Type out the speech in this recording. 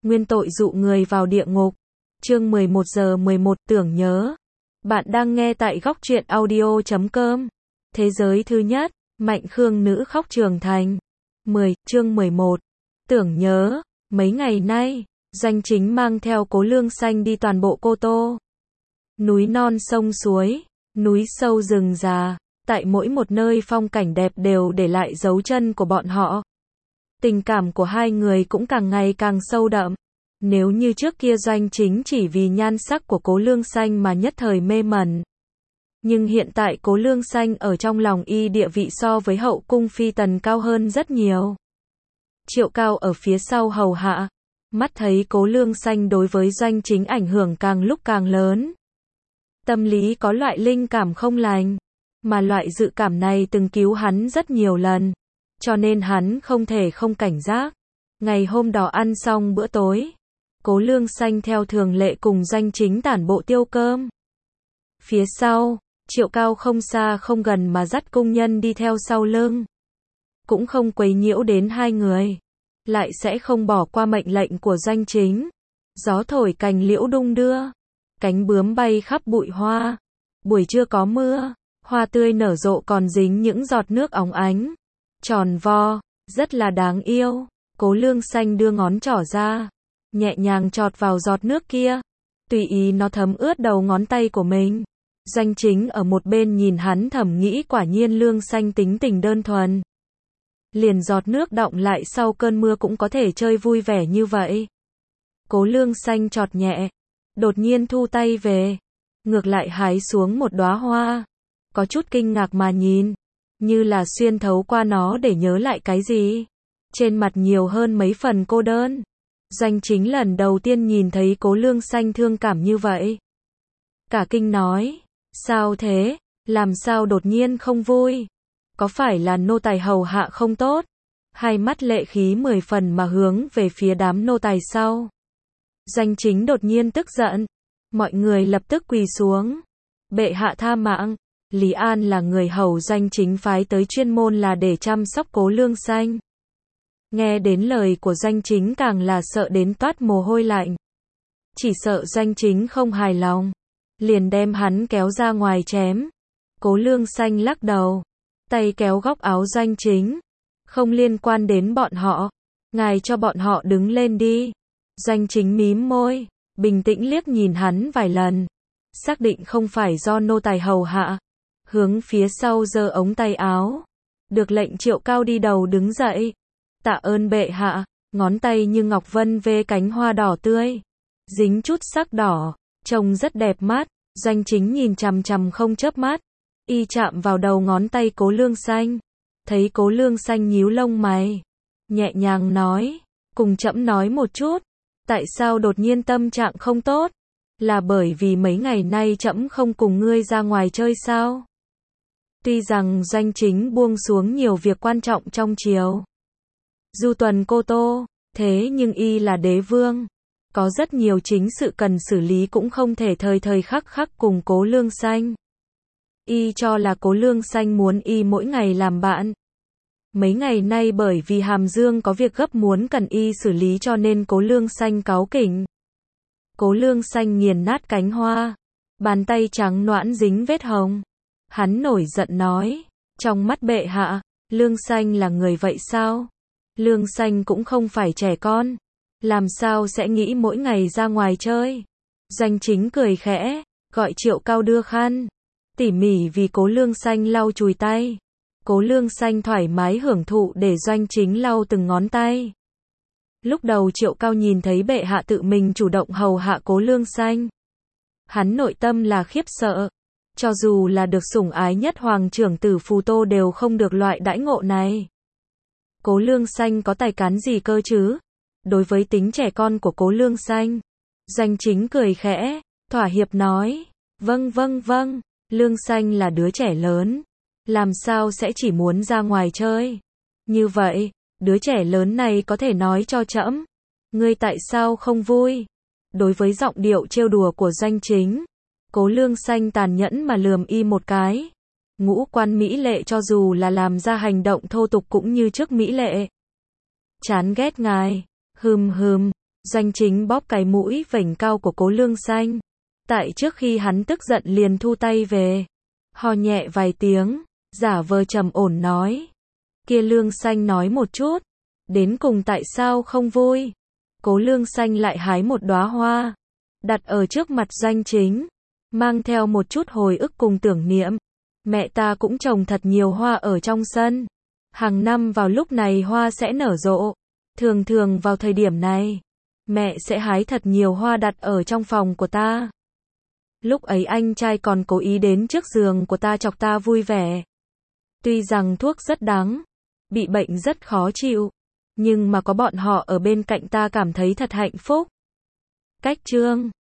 nguyên tội dụ người vào địa ngục. Chương 11:11 tưởng nhớ. Bạn đang nghe tại Góc Truyện Audio.com. Thế giới thứ nhất, Mạnh Khương nữ khóc trưởng thành. Chương 11. Tưởng nhớ. Mấy ngày nay, Doanh Chính mang theo Cố Lương Xanh đi toàn bộ Cô Tô. Núi non sông suối, núi sâu rừng già, tại mỗi một nơi phong cảnh đẹp đều để lại dấu chân của bọn họ. Tình cảm của hai người cũng càng ngày càng sâu đậm. Nếu như trước kia Doanh Chính chỉ vì nhan sắc của Cố Lương Xanh mà nhất thời mê mẩn. Nhưng hiện tại Cố Lương Xanh ở trong lòng y địa vị so với hậu cung phi tần cao hơn rất nhiều. Triệu Cao ở phía sau hầu hạ, mắt thấy Cố Lương Xanh đối với Doanh Chính ảnh hưởng càng lúc càng lớn. Tâm lý có loại linh cảm không lành, mà loại dự cảm này từng cứu hắn rất nhiều lần, cho nên hắn không thể không cảnh giác. Ngày hôm đó ăn xong bữa tối, Cố Lương Xanh theo thường lệ cùng Doanh Chính tản bộ tiêu cơm. Phía sau, Triệu Cao không xa không gần mà dắt cung nhân đi theo sau lưng. Cũng không quấy nhiễu đến hai người, lại sẽ không bỏ qua mệnh lệnh của Doanh Chính. Gió thổi cành liễu đung đưa, cánh bướm bay khắp bụi hoa. Buổi trưa có mưa, hoa tươi nở rộ còn dính những giọt nước óng ánh, tròn vo, rất là đáng yêu. Cố Lương Xanh đưa ngón trỏ ra, nhẹ nhàng chọt vào giọt nước kia, tùy ý nó thấm ướt đầu ngón tay của mình. Doanh Chính ở một bên nhìn hắn thầm nghĩ quả nhiên Lương Xanh tính tình đơn thuần. Liền giọt nước đọng lại sau cơn mưa cũng có thể chơi vui vẻ như vậy. Cố Lương Xanh chọt nhẹ, đột nhiên thu tay về, ngược lại hái xuống một đóa hoa, có chút kinh ngạc mà nhìn, như là xuyên thấu qua nó để nhớ lại cái gì. Trên mặt nhiều hơn mấy phần cô đơn. Doanh Chính lần đầu tiên nhìn thấy Cố Lương Xanh thương cảm như vậy. Cả kinh nói, sao thế, làm sao đột nhiên không vui? Có phải là nô tài hầu hạ không tốt? Hai mắt lệ khí 10 phần mà hướng về phía đám nô tài sau. Doanh Chính đột nhiên tức giận. Mọi người lập tức quỳ xuống. Bệ hạ tha mạng. Lý An là người hầu Doanh Chính phái tới chuyên môn là để chăm sóc Cố Lương Xanh. Nghe đến lời của Doanh Chính càng là sợ đến toát mồ hôi lạnh. Chỉ sợ Doanh Chính không hài lòng, liền đem hắn kéo ra ngoài chém. Cố Lương Xanh lắc đầu, tay kéo góc áo Doanh Chính. Không liên quan đến bọn họ, ngài cho bọn họ đứng lên đi. Doanh Chính mím môi, bình tĩnh liếc nhìn hắn vài lần, xác định không phải do nô tài hầu hạ, hướng phía sau giơ ống tay áo. Được lệnh Triệu Cao đi đầu đứng dậy. Tạ ơn bệ hạ. Ngón tay như ngọc vân vê cánh hoa đỏ tươi, dính chút sắc đỏ, trông rất đẹp mắt. Doanh Chính nhìn chằm chằm không chớp mắt, y chạm vào đầu ngón tay Cố Lương Xanh. Thấy Cố Lương Xanh nhíu lông mày, nhẹ nhàng nói, cùng trẫm nói một chút, tại sao đột nhiên tâm trạng không tốt? Là bởi vì mấy ngày nay trẫm không cùng ngươi ra ngoài chơi sao? Tuy rằng Doanh Chính buông xuống nhiều việc quan trọng trong triều, du tuần Cô Tô, thế nhưng y là đế vương, có rất nhiều chính sự cần xử lý cũng không thể thời thời khắc khắc cùng Cố Lương Xanh. Y cho là Cố Lương Xanh muốn y mỗi ngày làm bạn. Mấy ngày nay bởi vì Hàm Dương có việc gấp muốn cần y xử lý cho nên Cố Lương Xanh cáu kỉnh. Cố Lương Xanh nghiền nát cánh hoa, bàn tay trắng nõn dính vết hồng. Hắn nổi giận nói, trong mắt bệ hạ, Lương Xanh là người vậy sao? Lương Xanh cũng không phải trẻ con, làm sao sẽ nghĩ mỗi ngày ra ngoài chơi? Doanh Chính cười khẽ, gọi Triệu Cao đưa khăn, tỉ mỉ vì Cố Lương Xanh lau chùi tay. Cố Lương Xanh thoải mái hưởng thụ để Doanh Chính lau từng ngón tay. Lúc đầu Triệu Cao nhìn thấy bệ hạ tự mình chủ động hầu hạ Cố Lương Xanh, hắn nội tâm là khiếp sợ. Cho dù là được sủng ái nhất hoàng trưởng tử Phù Tô đều không được loại đãi ngộ này. Cố Lương Xanh có tài cán gì cơ chứ? Đối với tính trẻ con của Cố Lương Xanh, Doanh Chính cười khẽ, thỏa hiệp nói, vâng, Lương Xanh là đứa trẻ lớn, làm sao sẽ chỉ muốn ra ngoài chơi? Như vậy, đứa trẻ lớn này có thể nói cho trẫm, ngươi tại sao không vui? Đối với giọng điệu trêu đùa của Doanh Chính, Cố Lương Xanh tàn nhẫn mà lườm y một cái. Ngũ quan mỹ lệ cho dù là làm ra hành động thô tục cũng như trước mỹ lệ. Chán ghét ngài. Doanh Chính bóp cái mũi vểnh cao của Cố Lương Xanh. Tại trước khi hắn tức giận liền thu tay về. Ho nhẹ vài tiếng, giả vờ trầm ổn nói. Kia Lương Xanh nói một chút. Đến cùng tại sao không vui? Cố Lương Xanh lại hái một đóa hoa. Đặt ở trước mặt Doanh Chính. Mang theo một chút hồi ức cùng tưởng niệm. Mẹ ta cũng trồng thật nhiều hoa ở trong sân. Hàng năm vào lúc này hoa sẽ nở rộ. Thường thường vào thời điểm này, mẹ sẽ hái thật nhiều hoa đặt ở trong phòng của ta. Lúc ấy anh trai còn cố ý đến trước giường của ta chọc ta vui vẻ. Tuy rằng thuốc rất đắng, bị bệnh rất khó chịu, nhưng mà có bọn họ ở bên cạnh ta cảm thấy thật hạnh phúc. Cách chương